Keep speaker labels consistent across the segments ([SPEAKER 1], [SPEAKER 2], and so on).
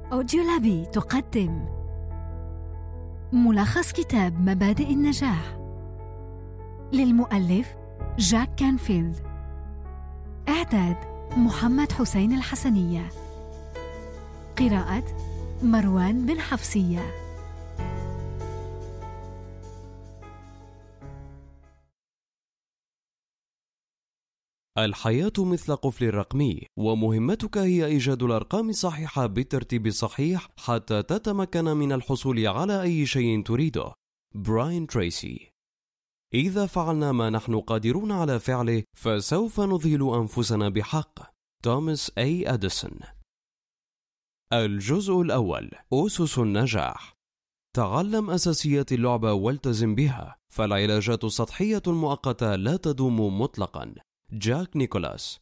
[SPEAKER 1] أوديولابي تقدم ملخص كتاب مبادئ النجاح للمؤلف جاك كانفيلد. إعداد محمد حسين الحسنية. قراءة مروان بن حفصية.
[SPEAKER 2] الحياة مثل قفل رقمي، ومهمتك هي إيجاد الأرقام الصحيحة بالترتيب الصحيح حتى تتمكن من الحصول على أي شيء تريده. براين تريسي. إذا فعلنا ما نحن قادرون على فعله فسوف نذهل أنفسنا بحق. توماس أي أديسون. الجزء الأول: أسس النجاح. تعلم أساسيات اللعبة والتزم بها، فالعلاجات السطحية المؤقتة لا تدوم مطلقا. جاك نيكولاس.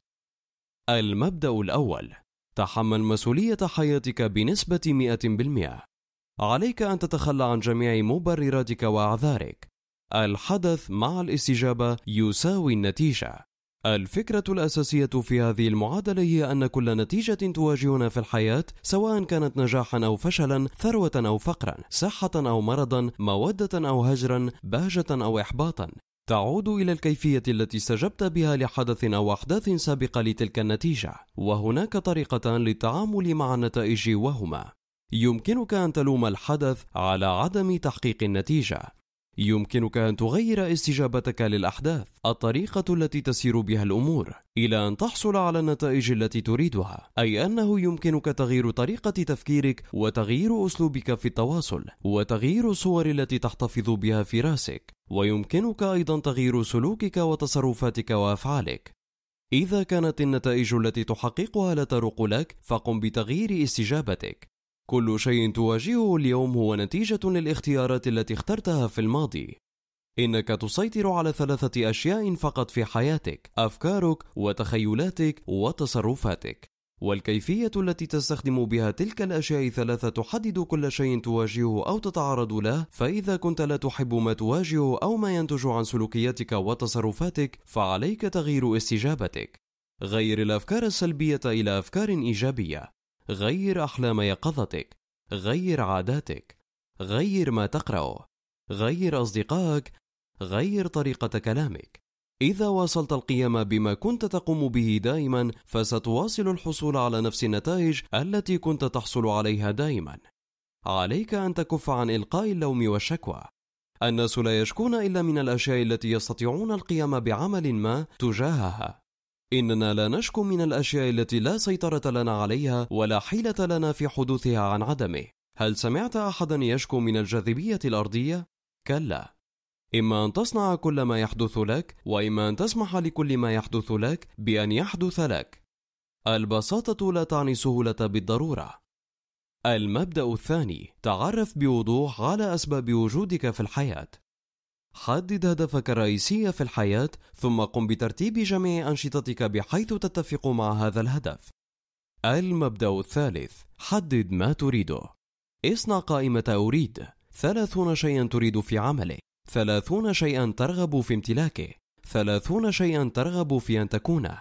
[SPEAKER 2] المبدأ الأول: تحمل مسؤولية حياتك بنسبة 100%. عليك أن تتخلى عن جميع مبرراتك وأعذارك. الحدث مع الاستجابة يساوي النتيجة. الفكرة الأساسية في هذه المعادلة هي أن كل نتيجة تواجهنا في الحياة، سواء كانت نجاحا أو فشلا، ثروة أو فقرا، صحة أو مرضا، مودة أو هجرا، بهجة أو إحباطا، تعود إلى الكيفية التي استجبت بها لحدث أو أحداث سابقة لتلك النتيجة. وهناك طريقتان للتعامل مع النتائج، وهما: يمكنك أن تلوم الحدث على عدم تحقيق النتيجة. يمكنك أن تغير استجابتك للأحداث، الطريقة التي تسير بها الأمور، إلى أن تحصل على النتائج التي تريدها، أي أنه يمكنك تغيير طريقة تفكيرك وتغيير أسلوبك في التواصل وتغيير الصور التي تحتفظ بها في رأسك، ويمكنك أيضا تغيير سلوكك وتصرفاتك وأفعالك. إذا كانت النتائج التي تحققها لا تروق لك، فقم بتغيير استجابتك. كل شيء تواجهه اليوم هو نتيجة للاختيارات التي اخترتها في الماضي. إنك تسيطر على 3 أشياء فقط في حياتك: أفكارك وتخيلاتك وتصرفاتك. والكيفية التي تستخدم بها تلك الأشياء 3 تحدد كل شيء تواجهه أو تتعرض له. فإذا كنت لا تحب ما تواجهه أو ما ينتج عن سلوكياتك وتصرفاتك، فعليك تغيير استجابتك. غير الأفكار السلبية إلى أفكار إيجابية. غير أحلام يقظتك. غير عاداتك. غير ما تقرأه. غير أصدقائك. غير طريقة كلامك. إذا واصلت القيام بما كنت تقوم به دائما، فستواصل الحصول على نفس النتائج التي كنت تحصل عليها دائما. عليك أن تكف عن إلقاء اللوم والشكوى. الناس لا يشكون إلا من الأشياء التي يستطيعون القيام بعمل ما تجاهها. إننا لا نشكو من الأشياء التي لا سيطرة لنا عليها ولا حيلة لنا في حدوثها عن عدمه. هل سمعت أحدا يشكو من الجاذبية الأرضية؟ كلا. إما أن تصنع كل ما يحدث لك، وإما أن تسمح لكل ما يحدث لك بأن يحدث لك. البساطة لا تعني سهولة بالضرورة. المبدأ الثاني: تعرف بوضوح على أسباب وجودك في الحياة. حدد هدفك الرئيسي في الحياة، ثم قم بترتيب جميع أنشطتك بحيث تتفق مع هذا الهدف. المبدأ الثالث: حدد ما تريده. اصنع قائمة أريد. 30 شيئا تريد في عمله، 30 شيئا ترغب في امتلاكه، 30 شيئا ترغب في أن تكونه.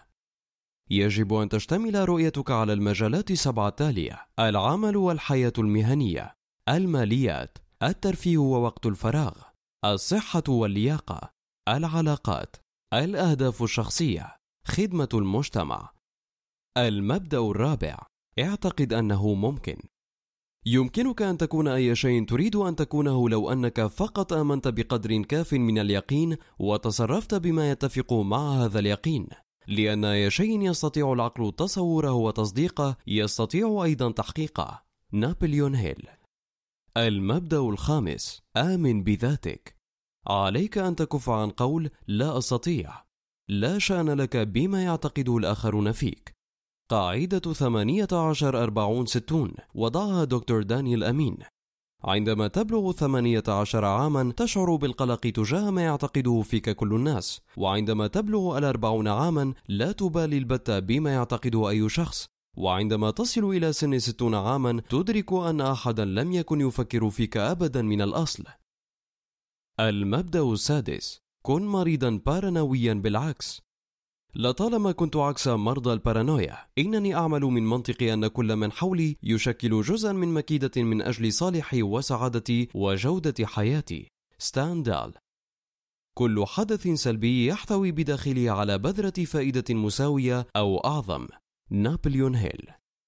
[SPEAKER 2] يجب أن تشتمل رؤيتك على المجالات 7 التالية: العمل والحياة المهنية، الماليات، الترفيه ووقت الفراغ، الصحة واللياقة، العلاقات، الأهداف الشخصية، خدمة المجتمع. المبدأ الرابع: اعتقد أنه ممكن. يمكنك أن تكون أي شيء تريد أن تكونه لو أنك فقط آمنت بقدر كاف من اليقين وتصرفت بما يتفق مع هذا اليقين، لأن أي شيء يستطيع العقل تصوره وتصديقه يستطيع أيضا تحقيقه. نابليون هيل. المبدأ الخامس: آمن بذاتك. عليك أن تكف عن قول لا أستطيع. لا شأن لك بما يعتقده الآخرون فيك. قاعدة 18-40-60 وضعها دكتور دانيال أمين. عندما تبلغ 18 عاما تشعر بالقلق تجاه ما يعتقده فيك كل الناس، وعندما تبلغ 40 عاما لا تبالي البتة بما يعتقده أي شخص، وعندما تصل إلى سن 60 عاما تدرك أن أحدا لم يكن يفكر فيك أبدا من الأصل. المبدأ السادس: كن مريضا بارانويا بالعكس. لطالما كنت عكس مرضى البارانويا، إنني أعمل من منطق أن كل من حولي يشكل جزءا من مكيدة من أجل صالحي وسعادتي وجودة حياتي. ستاندال. كل حدث سلبي يحتوي بداخله على بذرة فائدة مساوية أو أعظم. نابليون هيل.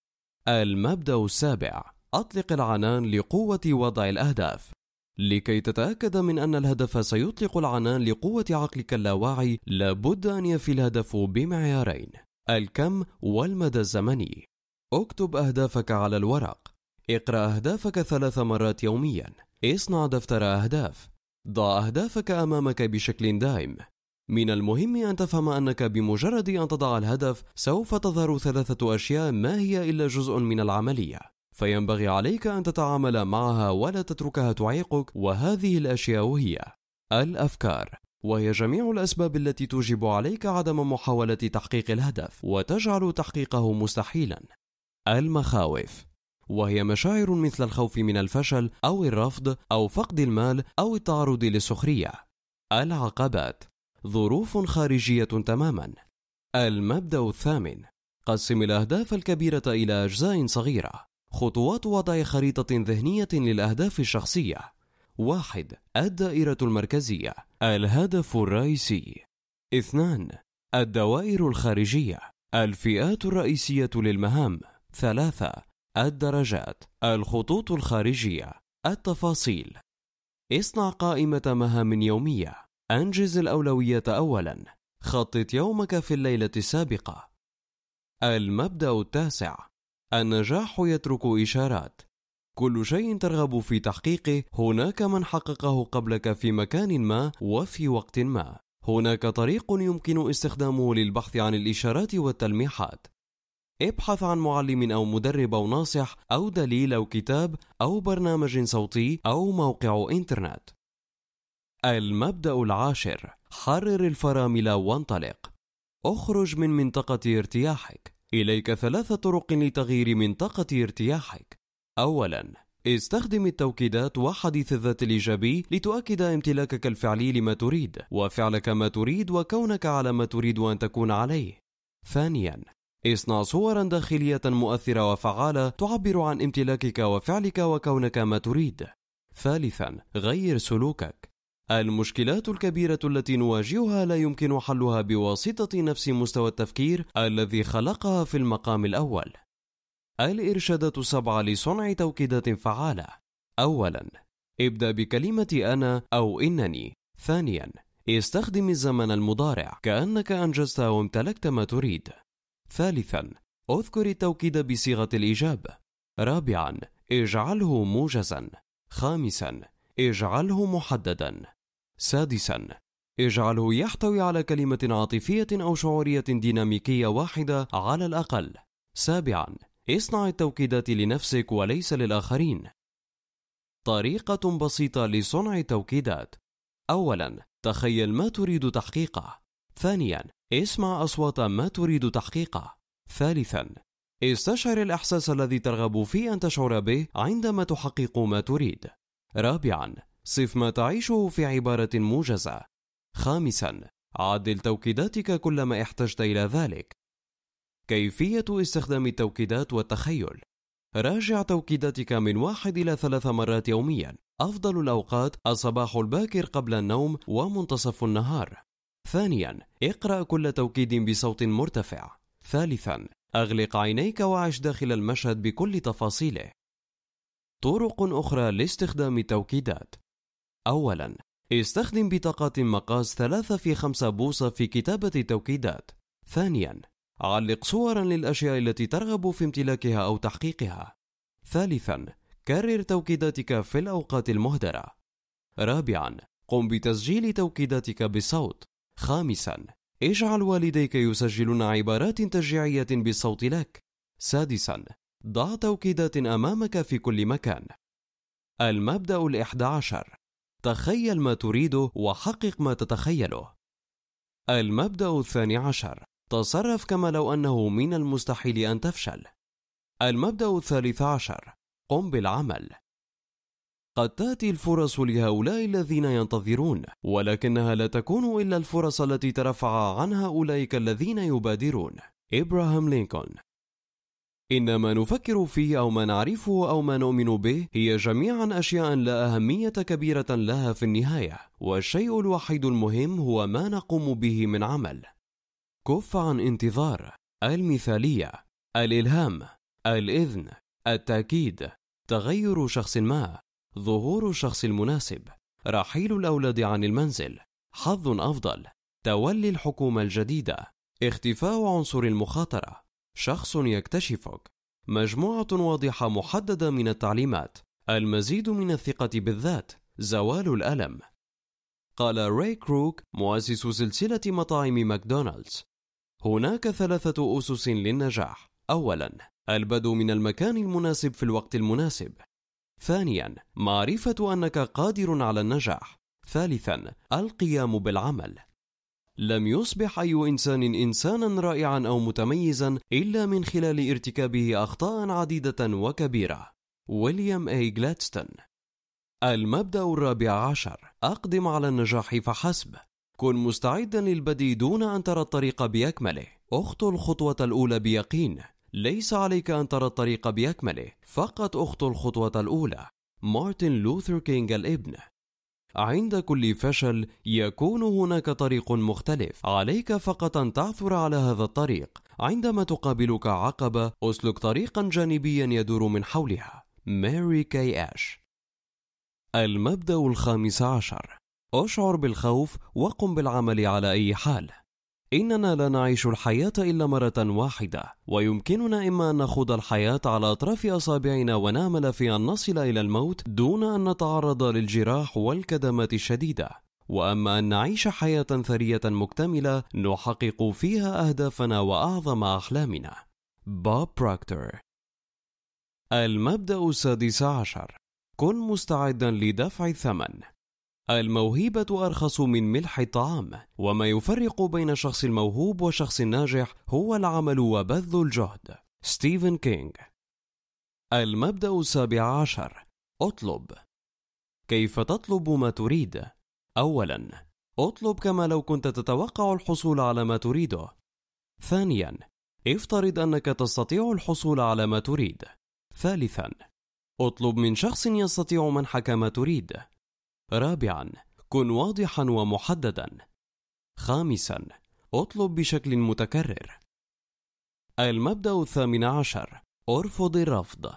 [SPEAKER 2] المبدأ السابع: أطلق العنان لقوة وضع الأهداف. لكي تتأكد من أن الهدف سيطلق العنان لقوة عقلك اللاواعي، لابد أن يفي الهدف بمعيارين: الكم والمدى الزمني. اكتب أهدافك على الورق. اقرأ أهدافك 3 مرات يوميا. اصنع دفتر أهداف. ضع أهدافك أمامك بشكل دائم. من المهم أن تفهم أنك بمجرد أن تضع الهدف سوف تظهر 3 أشياء ما هي إلا جزء من العملية، فينبغي عليك أن تتعامل معها ولا تتركها تعيقك. وهذه الأشياء هي: الأفكار، وهي جميع الأسباب التي توجب عليك عدم محاولة تحقيق الهدف وتجعل تحقيقه مستحيلا. المخاوف، وهي مشاعر مثل الخوف من الفشل أو الرفض أو فقد المال أو التعرض للسخرية. العقبات، ظروف خارجية تماما. المبدأ الثامن: قسم الأهداف الكبيرة إلى أجزاء صغيرة. خطوات وضع خريطة ذهنية للأهداف الشخصية. 1. الدائرة المركزية، الهدف الرئيسي. 2. الدوائر الخارجية، الفئات الرئيسية للمهام. 3. الدرجات، الخطوط الخارجية، التفاصيل. اصنع قائمة مهام يومية. أنجز الأولوية أولا. خطط يومك في الليلة السابقة. المبدأ التاسع: النجاح يترك إشارات. كل شيء ترغب في تحقيقه هناك من حققه قبلك في مكان ما وفي وقت ما. هناك طريق يمكن استخدامه للبحث عن الإشارات والتلميحات. ابحث عن معلم أو مدرب أو ناصح أو دليل أو كتاب أو برنامج صوتي أو موقع إنترنت. المبدأ العاشر: حرر الفرامل وانطلق. اخرج من منطقة ارتياحك. إليك 3 طرق لتغيير منطقة ارتياحك. أولا، استخدم التوكيدات وحديث الذات الإيجابي لتؤكد امتلاكك الفعلي لما تريد وفعلك ما تريد وكونك على ما تريد أن تكون عليه. ثانيا، اصنع صورا داخلية مؤثرة وفعالة تعبر عن امتلاكك وفعلك وكونك ما تريد. ثالثا، غير سلوكك. المشكلات الكبيرة التي نواجهها لا يمكن حلها بواسطة نفس مستوى التفكير الذي خلقها في المقام الأول. الإرشادات 7 لصنع توكيدات فعالة. أولا، ابدأ بكلمة أنا أو إنني. ثانيا، استخدم الزمن المضارع كأنك أنجزت وامتلكت ما تريد. ثالثا، اذكر التوكيد بصيغة الإيجاب. رابعا، اجعله موجزا. خامسا، اجعله محددا. سادسا، اجعله يحتوي على كلمة عاطفية أو شعورية ديناميكية واحدة على الأقل. سابعا، اصنع التوكيدات لنفسك وليس للآخرين. طريقة بسيطة لصنع التوكيدات: أولا، تخيل ما تريد تحقيقه. ثانيا، اسمع أصوات ما تريد تحقيقه. ثالثا، استشعر الإحساس الذي ترغب في أن تشعر به عندما تحقق ما تريد. رابعا، صف ما تعيشه في عبارة موجزة. خامسا، عدل توكيداتك كلما احتجت إلى ذلك. كيفية استخدام التوكيدات والتخيل: راجع توكيداتك من 1 إلى 3 مرات يوميا. أفضل الأوقات الصباح الباكر قبل النوم ومنتصف النهار. ثانيا، اقرأ كل توكيد بصوت مرتفع. ثالثا، أغلق عينيك وعش داخل المشهد بكل تفاصيله. طرق أخرى لاستخدام التوكيدات: أولا، استخدم بطاقات مقاس 3×5 بوصة في كتابة التوكيدات. ثانيا، علق صورا للأشياء التي ترغب في امتلاكها أو تحقيقها. ثالثا، كرر توكيداتك في الأوقات المهدرة. رابعا، قم بتسجيل توكيداتك بالصوت. خامسا، اجعل والديك يسجلون عبارات تشجيعية بالصوت لك. سادسا، ضع توكيدات أمامك في كل مكان. المبدأ 11: تخيل ما تريده وحقق ما تتخيله. المبدأ 12: تصرف كما لو أنه من المستحيل أن تفشل. المبدأ 13: قم بالعمل. قد تأتي الفرص لهؤلاء الذين ينتظرون، ولكنها لا تكون إلا الفرص التي ترفع عنها أولئك الذين يبادرون. إبراهام لينكولن. إن ما نفكر فيه أو ما نعرفه أو ما نؤمن به هي جميعا أشياء لا أهمية كبيرة لها في النهاية، والشيء الوحيد المهم هو ما نقوم به من عمل. كف عن انتظار، المثالية، الإلهام، الإذن، التأكيد، تغير شخص ما، ظهور الشخص المناسب، رحيل الأولاد عن المنزل، حظ أفضل، تولي الحكومة الجديدة، اختفاء عنصر المخاطرة، شخص يكتشفك، مجموعة واضحة محددة من التعليمات، المزيد من الثقة بالذات، زوال الألم. قال راي كروك مؤسس سلسلة مطاعم ماكدونالدز: هناك 3 أسس للنجاح. أولا، البدء من المكان المناسب في الوقت المناسب. ثانيا، معرفة أنك قادر على النجاح. ثالثا، القيام بالعمل. لم يصبح أي إنسان إنسانا رائعا أو متميزا إلا من خلال ارتكابه أخطاء عديدة وكبيرة. ويليام أي جلادستون. المبدأ 14: أقدم على النجاح فحسب. كن مستعدا للبدء دون أن ترى الطريق بأكمله. اخطو الخطوة الأولى بيقين. ليس عليك أن ترى الطريق بأكمله، فقط اخطو الخطوة الأولى. مارتن لوثر كينغ الابن. عند كل فشل يكون هناك طريق مختلف، عليك فقط أن تعثر على هذا الطريق. عندما تقابلك عقبة، أسلك طريقا جانبيا يدور من حولها. ماري كاي آش. المبدأ 15: أشعر بالخوف وقم بالعمل على أي حال. إننا لا نعيش الحياة إلا مرة واحدة، ويمكننا إما أن نخوض الحياة على أطراف أصابعنا ونأمل في أن نصل إلى الموت دون أن نتعرض للجراح والكدمات الشديدة، وأما أن نعيش حياة ثرية مكتملة نحقق فيها أهدافنا وأعظم أحلامنا. بوب بروكتر. المبدأ 16: كن مستعدا لدفع الثمن. الموهبة أرخص من ملح الطعام، وما يفرق بين الشخص الموهوب والشخص الناجح هو العمل وبذل الجهد. ستيفن كينغ. المبدأ 17: اطلب. كيف تطلب ما تريد؟ أولا، اطلب كما لو كنت تتوقع الحصول على ما تريده. ثانيا، افترض أنك تستطيع الحصول على ما تريد. ثالثا، اطلب من شخص يستطيع منحك ما تريد. رابعا، كن واضحا ومحددا. خامسا، اطلب بشكل متكرر. المبدأ 18: ارفض الرفض.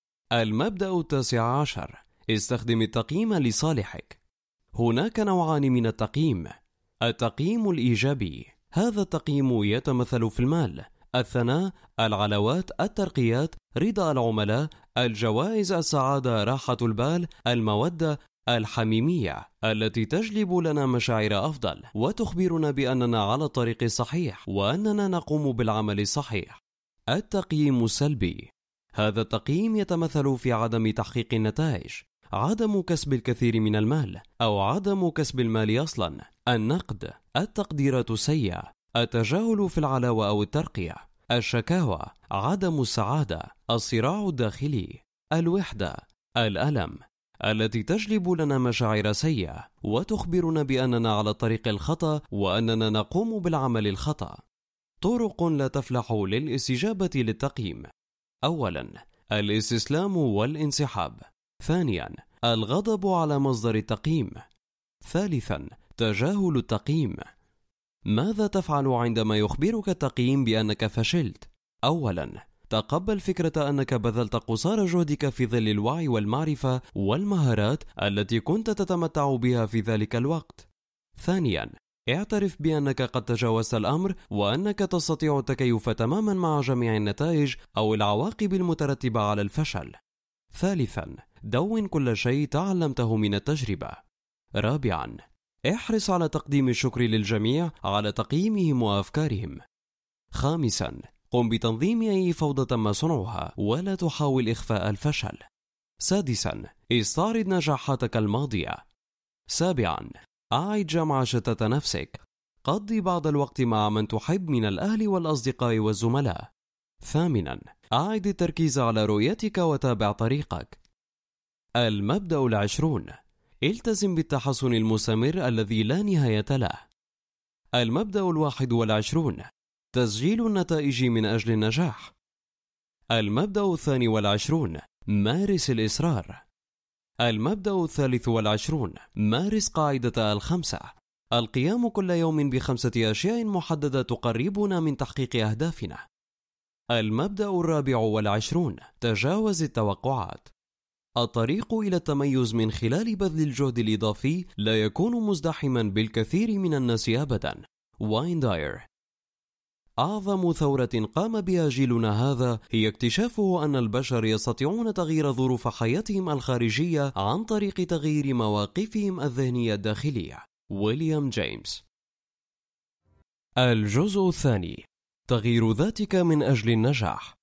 [SPEAKER 2] المبدأ 19: استخدم التقييم لصالحك. هناك نوعان من التقييم: التقييم الإيجابي، هذا التقييم يتمثل في المال، الثناء، العلاوات، الترقيات، رضا العملاء، الجوائز، السعادة، راحة البال، المودة، الحميمية التي تجلب لنا مشاعر أفضل وتخبرنا بأننا على الطريق الصحيح وأننا نقوم بالعمل الصحيح. التقييم السلبي، هذا التقييم يتمثل في عدم تحقيق النتائج، عدم كسب الكثير من المال أو عدم كسب المال أصلا، النقد، التقديرات السيئة، التجاهل في العلاوة أو الترقية، الشكاوى، عدم السعادة، الصراع الداخلي، الوحدة، الألم التي تجلب لنا مشاعر سيئة وتخبرنا بأننا على الطريق الخطأ وأننا نقوم بالعمل الخطأ. طرق لا تفلح للاستجابة للتقييم: أولا، الاستسلام والانسحاب. ثانيا، الغضب على مصدر التقييم. ثالثا، تجاهل التقييم. ماذا تفعل عندما يخبرك التقييم بأنك فشلت؟ أولا، تقبل فكرة أنك بذلت قصارى جهدك في ظل الوعي والمعرفة والمهارات التي كنت تتمتع بها في ذلك الوقت. ثانيا، اعترف بأنك قد تجاوزت الأمر وأنك تستطيع التكيف تماما مع جميع النتائج أو العواقب المترتبة على الفشل. ثالثا، دون كل شيء تعلمته من التجربة. رابعا، احرص على تقديم الشكر للجميع على تقييمهم وأفكارهم. خامسا، قم بتنظيم أي فوضى تم صنعها ولا تحاول إخفاء الفشل. سادسا، استعرض نجاحاتك الماضية. سابعا، أعد جمع شتات نفسك. قضي بعض الوقت مع من تحب من الأهل والأصدقاء والزملاء. ثامنا، أعد التركيز على رؤيتك وتابع طريقك. المبدأ 20: التزم بالتحسن المستمر الذي لا نهاية له. المبدأ 21: تسجيل النتائج من أجل النجاح. المبدأ 22: مارس الإصرار. المبدأ 23: مارس قاعدة 5: القيام كل يوم ب5 أشياء محددة تقربنا من تحقيق أهدافنا. المبدأ 24: تجاوز التوقعات. الطريق إلى التميز من خلال بذل الجهد الإضافي لا يكون مزدحما بالكثير من الناس أبدا. واين داير. أعظم ثورة قام بها جيلنا هذا هي اكتشافه أن البشر يستطيعون تغيير ظروف حياتهم الخارجية عن طريق تغيير مواقفهم الذهنية الداخلية. ويليام جيمس. الجزء الثاني: تغيير ذاتك من أجل النجاح.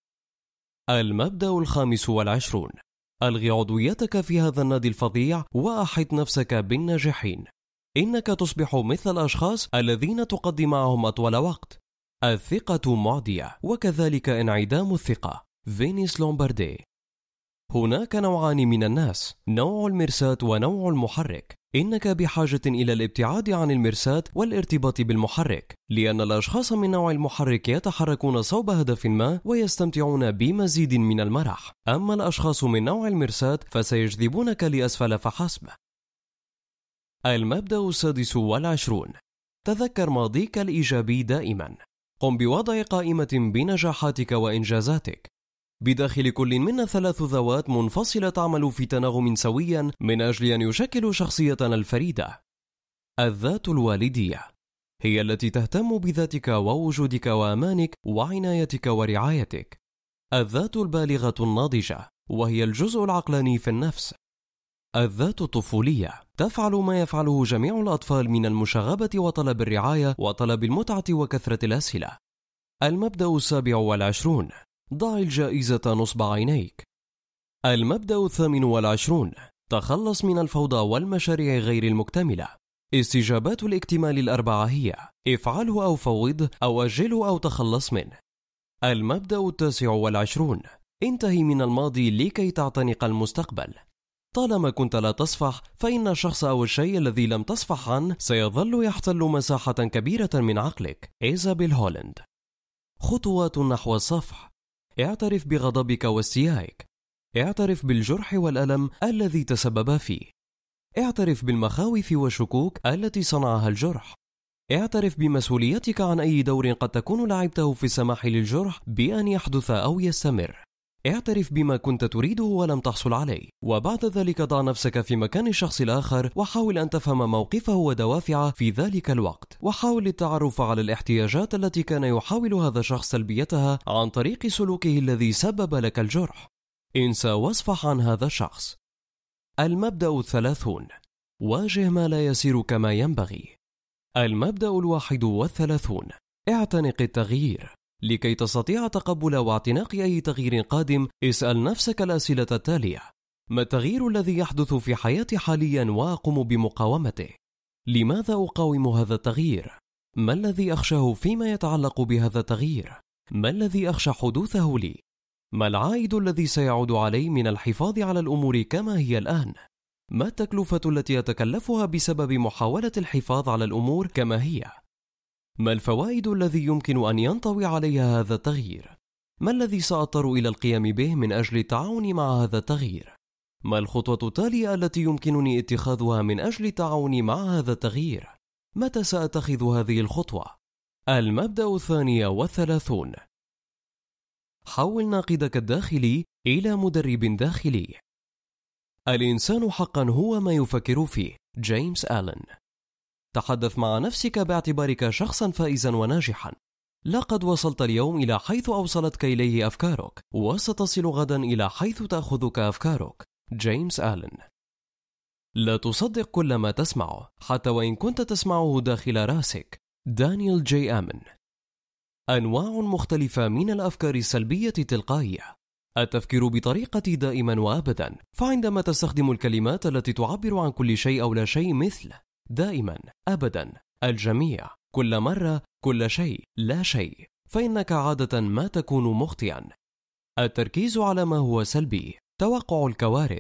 [SPEAKER 2] المبدأ 25: ألغي عضويتك في هذا النادي الفظيع وأحط نفسك بالناجحين. إنك تصبح مثل الأشخاص الذين تقضي معهم أطول وقت. الثقة معدية وكذلك انعدام الثقة. فينيس لومباردي. هناك نوعان من الناس: نوع المرساة ونوع المحرك. إنك بحاجة إلى الابتعاد عن المرساة والارتباط بالمحرك، لأن الأشخاص من نوع المحرك يتحركون صوب هدف ما ويستمتعون بمزيد من المرح، أما الأشخاص من نوع المرساة فسيجذبونك لأسفل فحسب. المبدأ 26: تذكر ماضيك الإيجابي دائما. قم بوضع قائمة بنجاحاتك وإنجازاتك. بداخل كل منا 3 ذوات منفصلة تعمل في تناغم سويا من أجل أن يشكلوا شخصيتنا الفريدة. الذات الوالدية هي التي تهتم بذاتك ووجودك وأمانك وعنايتك ورعايتك. الذات البالغة الناضجة وهي الجزء العقلاني في النفس. الذات الطفولية تفعل ما يفعله جميع الأطفال من المشاغبة وطلب الرعاية وطلب المتعة وكثرة الأسئلة. المبدأ 27: ضع الجائزة نصب عينيك. المبدأ 28: تخلص من الفوضى والمشاريع غير المكتملة. استجابات الاكتمال ال4 هي: افعله أو فوض أو أجله أو تخلص منه. المبدأ 29: انتهي من الماضي لكي تعتنق المستقبل. طالما كنت لا تصفح فإن الشخص أو الشيء الذي لم تصفح عنه سيظل يحتل مساحة كبيرة من عقلك. إيزابيل هولند. خطوات نحو الصفح: اعترف بغضبك واستيائك. اعترف بالجرح والألم الذي تسبب فيه. اعترف بالمخاوف والشكوك التي صنعها الجرح. اعترف بمسؤوليتك عن أي دور قد تكون لعبته في السماح للجرح بأن يحدث أو يستمر. اعترف بما كنت تريده ولم تحصل عليه، وبعد ذلك ضع نفسك في مكان الشخص الآخر وحاول أن تفهم موقفه ودوافعه في ذلك الوقت، وحاول التعرف على الاحتياجات التي كان يحاول هذا الشخص تلبيتها عن طريق سلوكه الذي سبب لك الجرح. انسى واصفح عن هذا الشخص. المبدأ 30: واجه ما لا يسير كما ينبغي. المبدأ 31: اعتنق التغيير. لكي تستطيع تقبل واعتناق أي تغيير قادم، اسأل نفسك الأسئلة التالية: ما التغيير الذي يحدث في حياتي حاليا وأقوم بمقاومته؟ لماذا أقاوم هذا التغيير؟ ما الذي أخشاه فيما يتعلق بهذا التغيير؟ ما الذي أخشى حدوثه لي؟ ما العائد الذي سيعود علي من الحفاظ على الأمور كما هي الآن؟ ما التكلفة التي أتكلفها بسبب محاولة الحفاظ على الأمور كما هي؟ ما الفوائد الذي يمكن أن ينطوي عليها هذا التغيير؟ ما الذي سأضطر إلى القيام به من أجل التعاون مع هذا التغيير؟ ما الخطوة التالية التي يمكنني اتخاذها من أجل التعاون مع هذا التغيير؟ متى سأتخذ هذه الخطوة؟ المبدأ 32: حول ناقدك الداخلي إلى مدرب داخلي. الإنسان حقا هو ما يفكر فيه. جيمس آلن. تحدث مع نفسك باعتبارك شخصا فائزا وناجحا. لقد وصلت اليوم إلى حيث أوصلتك إليه أفكارك، وستصل غدا إلى حيث تأخذك أفكارك. جيمس آلن. لا تصدق كل ما تسمعه حتى وإن كنت تسمعه داخل راسك. دانيال جي آمن. أنواع مختلفة من الأفكار السلبية تلقائية. التفكير بطريقة دائما وأبدا، فعندما تستخدم الكلمات التي تعبر عن كل شيء أو لا شيء مثل دائما، أبدا، الجميع، كل مرة، كل شيء، لا شيء، فإنك عادة ما تكون مخطئا. التركيز على ما هو سلبي، توقع الكوارث،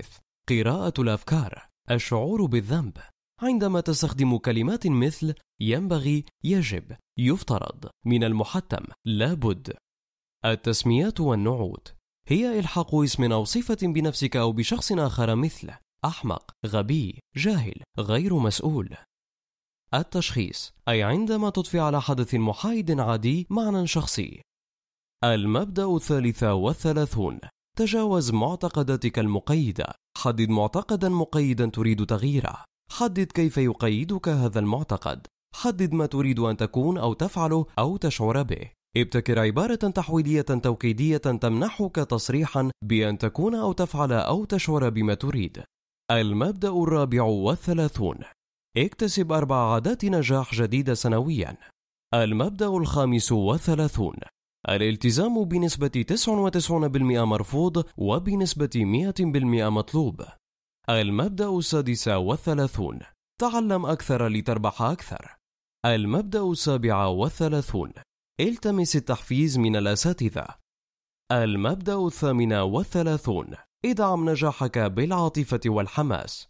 [SPEAKER 2] قراءة الأفكار، الشعور بالذنب عندما تستخدم كلمات مثل ينبغي، يجب، يفترض، من المحتم، لابد. التسميات والنعوت هي إلحاق اسم أو صفة بنفسك أو بشخص آخر مثل أحمق، غبي، جاهل، غير مسؤول. التشخيص أي عندما تضفي على حدث محايد عادي معنى شخصي. المبدأ 33: تجاوز معتقداتك المقيدة. حدد معتقدا مقيدا تريد تغييره. حدد كيف يقيدك هذا المعتقد. حدد ما تريد أن تكون أو تفعله أو تشعر به. ابتكر عبارة تحويلية توكيدية تمنحك تصريحا بأن تكون أو تفعل أو تشعر بما تريد. المبدأ 34: اكتسب 4 عادات نجاح جديدة سنويا. المبدأ 35: الالتزام بنسبة 99% مرفوض وبنسبة 100% مطلوب. المبدأ 36: تعلم أكثر لتربح أكثر. المبدأ 37: التمس التحفيز من الأساتذة. المبدأ 38: ادعم نجاحك بالعاطفة والحماس.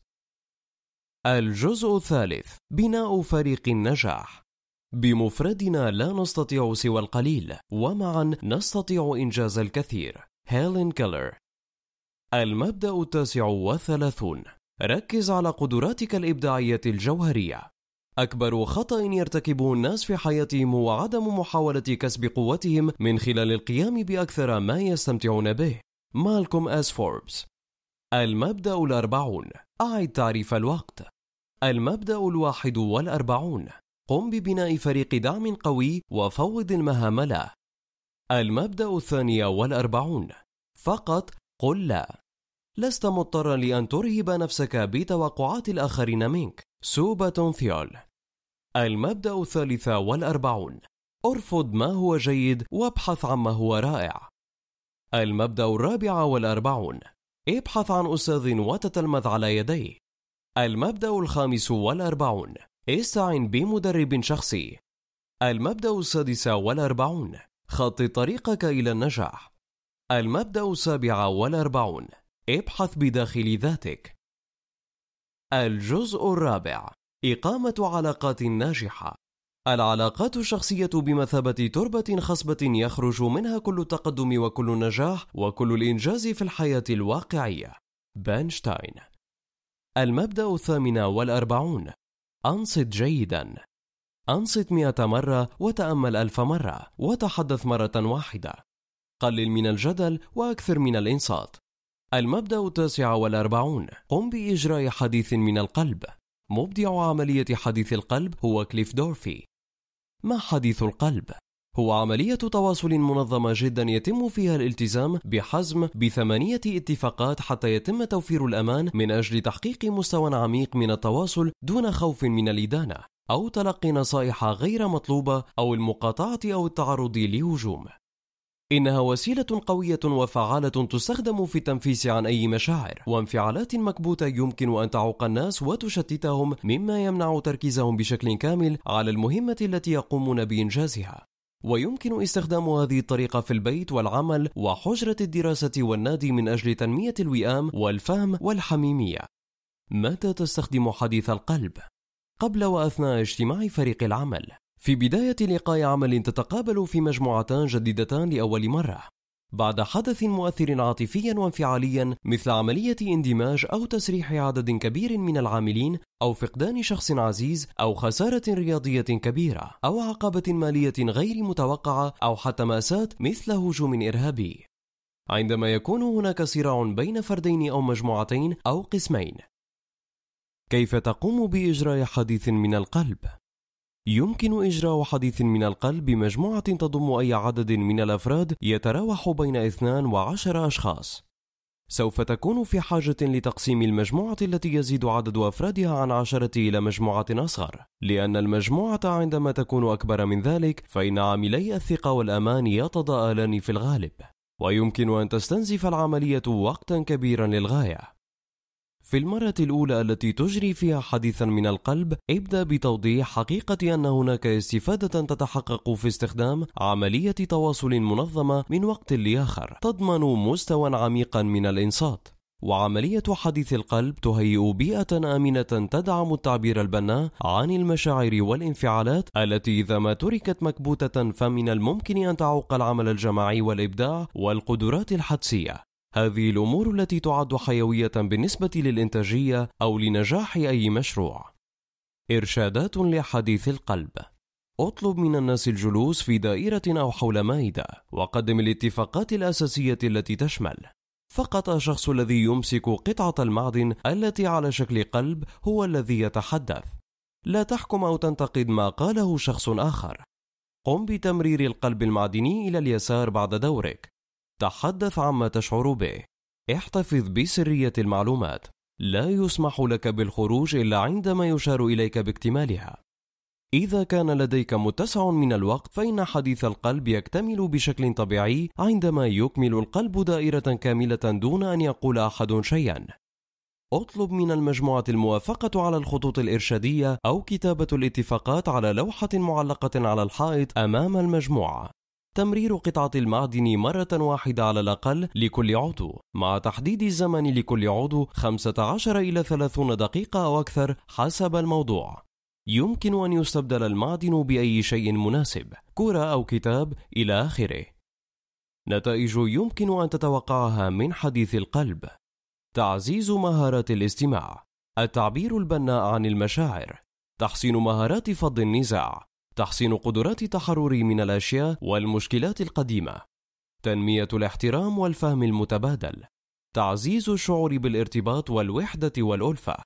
[SPEAKER 2] الجزء الثالث: بناء فريق النجاح. بمفردنا لا نستطيع سوى القليل، ومعا نستطيع إنجاز الكثير. هيلين كيلر. المبدأ 39: ركز على قدراتك الإبداعية الجوهرية. أكبر خطأ يرتكبه الناس في حياتهم هو عدم محاولة كسب قوتهم من خلال القيام بأكثر ما يستمتعون به. مالكوم إس فوربس. المبدأ 40: أعد تعريف الوقت. المبدأ 41: قم ببناء فريق دعم قوي وفوض المهام له. المبدأ 42: فقط قل لا. لست مضطرا لأن ترهب نفسك بتوقعات الآخرين منك. سوباتون ثيول. المبدأ 43: ارفض ما هو جيد وابحث عما هو رائع. المبدأ 44: ابحث عن أستاذ وتتلمذ على يديه. المبدأ 45: استعن بمدرب شخصي. المبدأ 46: خطط طريقك إلى النجاح. المبدأ 47: ابحث بداخل ذاتك. الجزء الرابع: إقامة علاقات ناجحة. العلاقات الشخصية بمثابة تربة خصبة يخرج منها كل التقدم وكل النجاح وكل الإنجاز في الحياة الواقعية. باينشتاين. المبدأ 48: أنصت جيدا. أنصت 100 مرة وتأمل 1000 مرة وتحدث مرة واحدة. قلل من الجدل وأكثر من الإنصات. المبدأ 49: قم بإجراء حديث من القلب. مبدع عملية حديث القلب هو كليف دورفي. ما حديث القلب؟ هو عملية تواصل منظمة جدا يتم فيها الالتزام بحزم ب8 اتفاقات حتى يتم توفير الأمان من أجل تحقيق مستوى عميق من التواصل دون خوف من الإدانة أو تلقي نصائح غير مطلوبة أو المقاطعة أو التعرض لهجوم. إنها وسيلة قوية وفعالة تستخدم في التنفيس عن أي مشاعر وانفعالات مكبوتة يمكن أن تعوق الناس وتشتتهم، مما يمنع تركيزهم بشكل كامل على المهمة التي يقومون بإنجازها. ويمكن استخدام هذه الطريقة في البيت والعمل وحجرة الدراسة والنادي من أجل تنمية الوئام والفهم والحميمية. متى تستخدم حديث القلب؟ قبل وأثناء اجتماع فريق العمل. في بداية لقاء عمل تتقابل في مجموعتان جديدتان لأول مرة. بعد حدث مؤثر عاطفيا وانفعاليا مثل عملية اندماج أو تسريح عدد كبير من العاملين أو فقدان شخص عزيز أو خسارة رياضية كبيرة أو عقبة مالية غير متوقعة أو حتى مأساة مثل هجوم إرهابي. عندما يكون هناك صراع بين فردين أو مجموعتين أو قسمين. كيف تقوم بإجراء حديث من القلب؟ يمكن إجراء حديث من القلب بمجموعة تضم أي عدد من الأفراد يتراوح بين 2 و10 أشخاص. سوف تكون في حاجة لتقسيم المجموعة التي يزيد عدد أفرادها عن 10 إلى مجموعة أصغر، لأن المجموعة عندما تكون أكبر من ذلك فإن عاملي الثقة والأمان يتضاءلان في الغالب، ويمكن أن تستنزف العملية وقتا كبيرا للغاية. في المرة الأولى التي تجري فيها حديثا من القلب، ابدأ بتوضيح حقيقة أن هناك استفادة تتحقق في استخدام عملية تواصل منظمة من وقت لآخر تضمن مستوى عميقا من الإنصات. وعملية حديث القلب تهيئ بيئة آمنة تدعم التعبير البناء عن المشاعر والانفعالات التي إذا ما تركت مكبوتة فمن الممكن أن تعوق العمل الجماعي والإبداع والقدرات الحدسية. هذه الأمور التي تعد حيوية بالنسبة للإنتاجية أو لنجاح أي مشروع. إرشادات لحديث القلب: اطلب من الناس الجلوس في دائرة أو حول مائدة، وقدم الاتفاقات الأساسية التي تشمل: فقط الشخص الذي يمسك قطعة المعدن التي على شكل قلب هو الذي يتحدث. لا تحكم أو تنتقد ما قاله شخص آخر. قم بتمرير القلب المعدني إلى اليسار بعد دورك. تحدث عما تشعر به. احتفظ بسرية المعلومات. لا يسمح لك بالخروج إلا عندما يشار إليك باكتمالها. إذا كان لديك متسع من الوقت فإن حديث القلب يكتمل بشكل طبيعي عندما يكمل القلب دائرة كاملة دون أن يقول أحد شيئا. اطلب من المجموعة الموافقة على الخطوط الإرشادية أو كتابة الاتفاقات على لوحة معلقة على الحائط أمام المجموعة. تمرير قطعة المعدن مرة واحدة على الأقل لكل عضو، مع تحديد الزمن لكل عضو 15 إلى 30 دقيقة أو أكثر حسب الموضوع. يمكن أن يستبدل المعدن بأي شيء مناسب، كرة أو كتاب إلى آخره. نتائج يمكن أن تتوقعها من حديث القلب: تعزيز مهارات الاستماع، التعبير البناء عن المشاعر، تحسين مهارات فض النزاع، تحسين قدرات التحرر من الأشياء والمشكلات القديمة، تنمية الاحترام والفهم المتبادل، تعزيز الشعور بالارتباط والوحدة والألفة.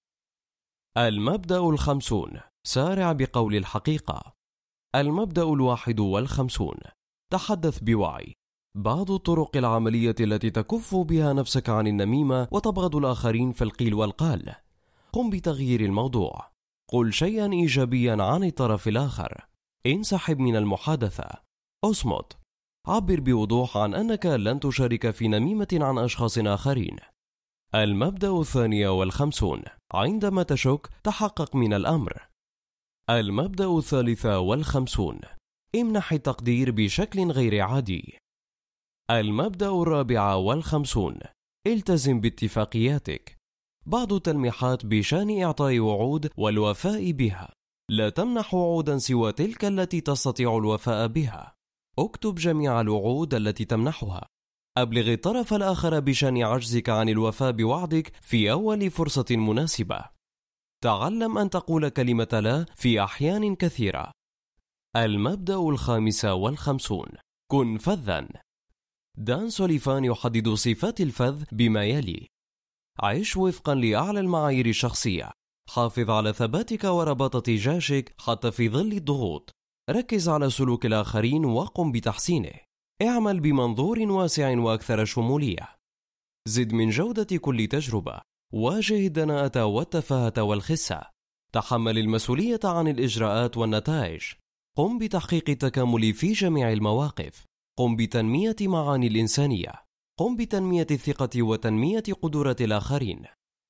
[SPEAKER 2] المبدأ 50: سارع بقول الحقيقة. المبدأ 51: تحدث بوعي. بعض الطرق العملية التي تكف بها نفسك عن النميمة وتبغض الآخرين في القيل والقال: قم بتغيير الموضوع. قل شيئا إيجابيا عن الطرف الآخر. انسحب من المحادثة. اصمت. عبر بوضوح عن أنك لن تشارك في نميمة عن أشخاص آخرين. المبدأ 52: عندما تشك تحقق من الأمر. المبدأ 53: امنح التقدير بشكل غير عادي. المبدأ 54: التزم باتفاقياتك. بعض التلميحات بشأن إعطاء وعود والوفاء بها. لا تمنح وعودا سوى تلك التي تستطيع الوفاء بها. اكتب جميع الوعود التي تمنحها. أبلغ الطرف الآخر بشأن عجزك عن الوفاء بوعدك في أول فرصة مناسبة. تعلم أن تقول كلمة لا في أحيان كثيرة. المبدأ 55: كن فذا. دان سوليفان يحدد صفات الفذ بما يلي: عيش وفقا لأعلى المعايير الشخصية. حافظ على ثباتك ورباطة جيشك حتى في ظل الضغوط. ركز على سلوك الآخرين وقم بتحسينه. اعمل بمنظور واسع وأكثر شمولية. زد من جودة كل تجربة. واجه الدناءة والتفاهة والخسة. تحمل المسؤولية عن الإجراءات والنتائج. قم بتحقيق التكامل في جميع المواقف. قم بتنمية معاني الإنسانية. قم بتنمية الثقة وتنمية قدرات الآخرين.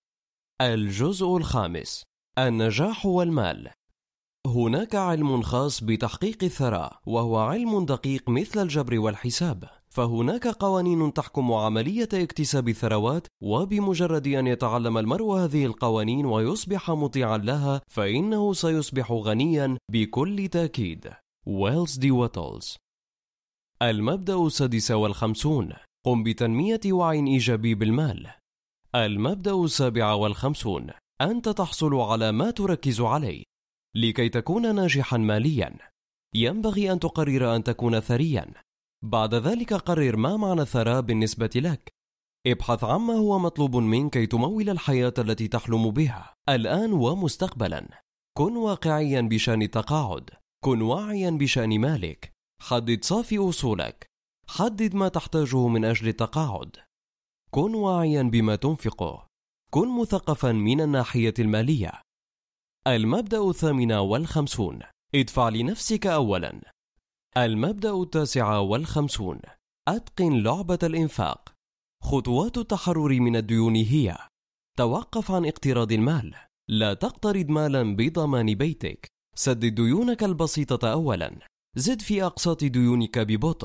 [SPEAKER 2] الجزء 5: النجاح والمال. هناك علم خاص بتحقيق الثراء، وهو علم دقيق مثل الجبر والحساب. فهناك قوانين تحكم عملية اكتساب الثروات، وبمجرد أن يتعلم المرء هذه القوانين ويصبح مطيعا لها فإنه سيصبح غنيا بكل تأكيد. ويلز دي واتلز. المبدأ 56: قم بتنمية وعي إيجابي بالمال. المبدأ 57: أنت تحصل على ما تركز عليه. لكي تكون ناجحا ماليا ينبغي أن تقرر أن تكون ثريا. بعد ذلك قرر ما معنى الثراء بالنسبة لك. ابحث عما هو مطلوب منك كي تمول الحياة التي تحلم بها الآن ومستقبلا. كن واقعيا بشأن التقاعد. كن واعيا بشأن مالك. حدد صافي أصولك. حدد ما تحتاجه من أجل التقاعد. كن واعيا بما تنفقه. كن مثقفا من الناحية المالية. المبدأ 58: ادفع لنفسك أولا. المبدأ 59: أتقن لعبة الإنفاق. خطوات التحرر من الديون هي: توقف عن اقتراض المال. لا تقترض مالا بضمان بيتك. سدد ديونك البسيطة أولا. زد في أقساط ديونك ببطء.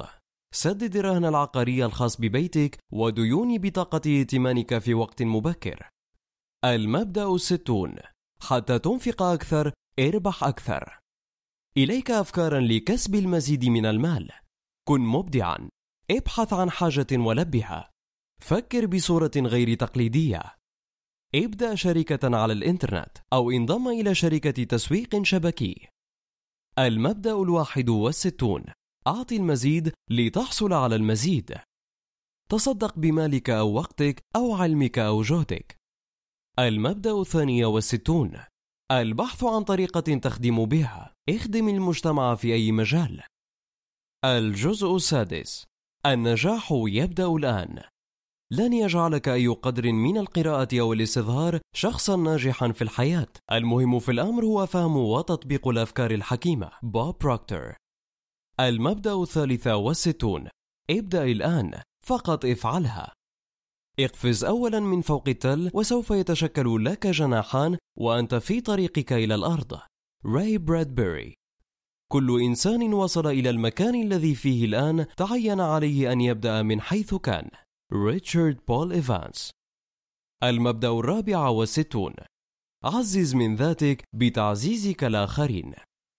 [SPEAKER 2] سدد الرهن العقاري الخاص ببيتك وديون بطاقة ائتمانك في وقت مبكر. المبدأ 60: حتى تنفق أكثر اربح أكثر. إليك أفكارا لكسب المزيد من المال. كن مبدعا، ابحث عن حاجة ولبها. فكر بصورة غير تقليدية. ابدأ شركة على الإنترنت أو انضم إلى شركة تسويق شبكي. المبدأ 61: أعطي المزيد لتحصل على المزيد. تصدق بمالك أو وقتك أو علمك أو جهدك. المبدأ 62: البحث عن طريقة تخدم بها. اخدم المجتمع في أي مجال. الجزء السادس: النجاح يبدأ الآن. لن يجعلك أي قدر من القراءة أو الاستظهار شخصا ناجحا في الحياة. المهم في الأمر هو فهم وتطبيق الأفكار الحكيمة. بوب بروكتر. المبدأ 63: ابدأ الآن، فقط افعلها. اقفز أولا من فوق التل وسوف يتشكل لك جناحان وأنت في طريقك إلى الأرض. راي برادبري. كل إنسان وصل إلى المكان الذي فيه الآن تعين عليه أن يبدأ من حيث كان. ريتشارد بول إيفانس. المبدأ 64: عزز من ذاتك بتعزيزك الآخرين.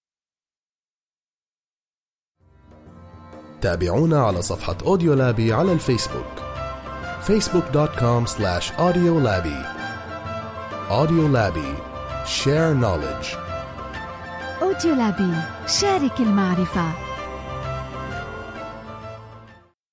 [SPEAKER 3] تابعونا على صفحة أوديولابي على الفيسبوك facebook.com/audiolabby. Audiolabby. Share knowledge.
[SPEAKER 1] أوديولابي، شارك المعرفة.